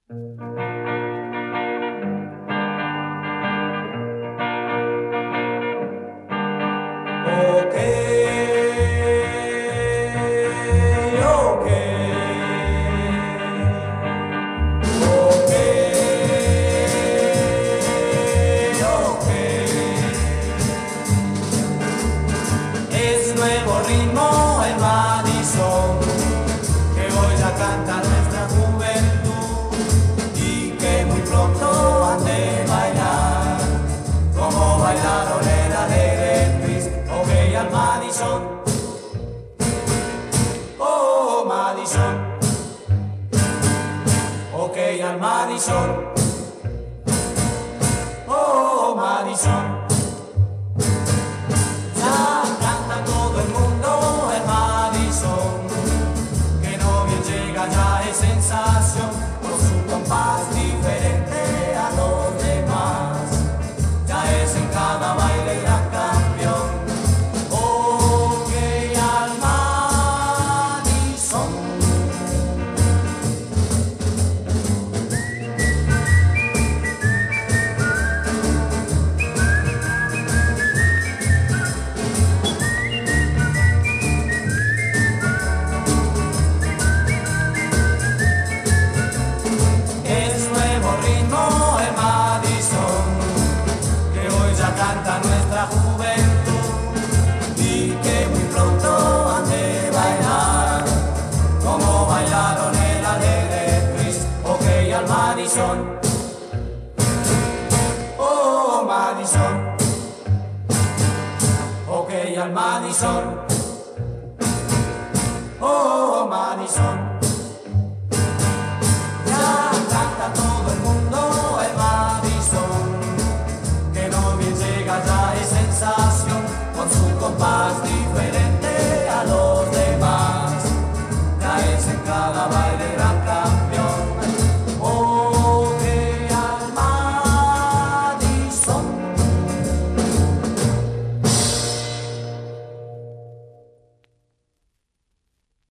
Ok, ok, ok, ok. Es nuevo ritmo el Madison que hoy ya canta nuestra juventud y que muy pronto han de bailar como bailaron el alegre twist. Ok al Madison, oh Madison, ok al Madison, oh Madison. Ya canta todo el mundo el Madison, que no bien llega ya es sensación, con su compás diferente a los demás, ya es en cada baile gran campeón. Ok al Madison. Es nuevo ritmo el Madison, que hoy ya canta nuestra juventud y que muy pronto han de bailar como bailaron el alegre twist. Ok al Madison, oh Madison, ok al Madison, oh Madison. Ya canta todo el mundo el Madison, que no bien llega ya es sensación, con su compás diferente a los demás, ya es en cada baile gran